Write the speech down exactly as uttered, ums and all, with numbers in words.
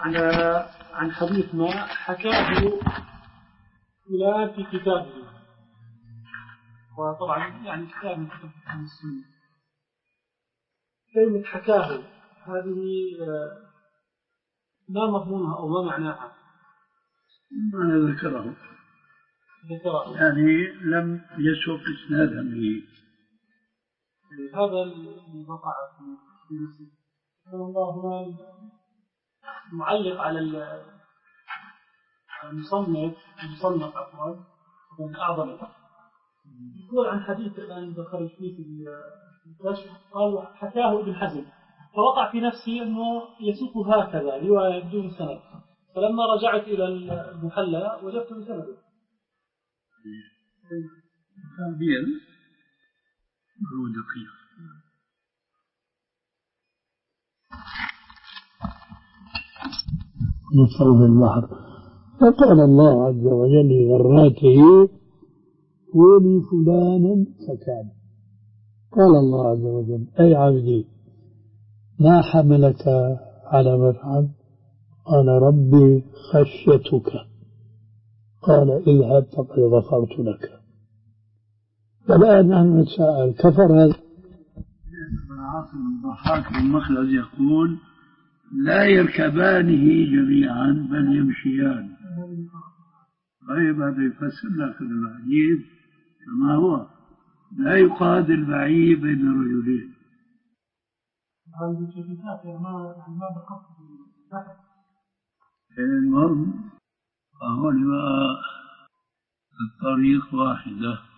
على عن حديث ما حكاه فلان في كتابه، وطبعا يعني كتاب من كتب عن السنة. كلمة حكاه هذه ما مضمونها أو ما معناها؟ ما ذكره ذكره يعني لم يسوق إسنادا به. هذا اللي وقع في نفسه. الله معلق على المصنف المصنف عفوا من أعظم يقول عن حديث الآن ذكر فيه في الكشف، قال حكاه ابن حزم، فوقع في نفسي أنه يسوق هكذا رواية بدون سند، فلما رجعت إلى المحلى وجدت بسنده. تعبير هو دقيق. نصر البحر. فقال الله عز وجل لذراته ولي فلانا فكان. قال الله عز وجل أي عبدي ما حملك على ما فعلت؟ قال ربي خشيتك. قال اذهب فقد غفرت لك. فالآن نحن نتساءل كفر هذا؟ عاصم الضحاك بن مخلد يقول لا يركبانه جميعا بل يمشيان. طيب هذا يفسر لك الحديث كما هو، لا يقاد البعير بين الرجلين. المهم هو الطريق واحدة.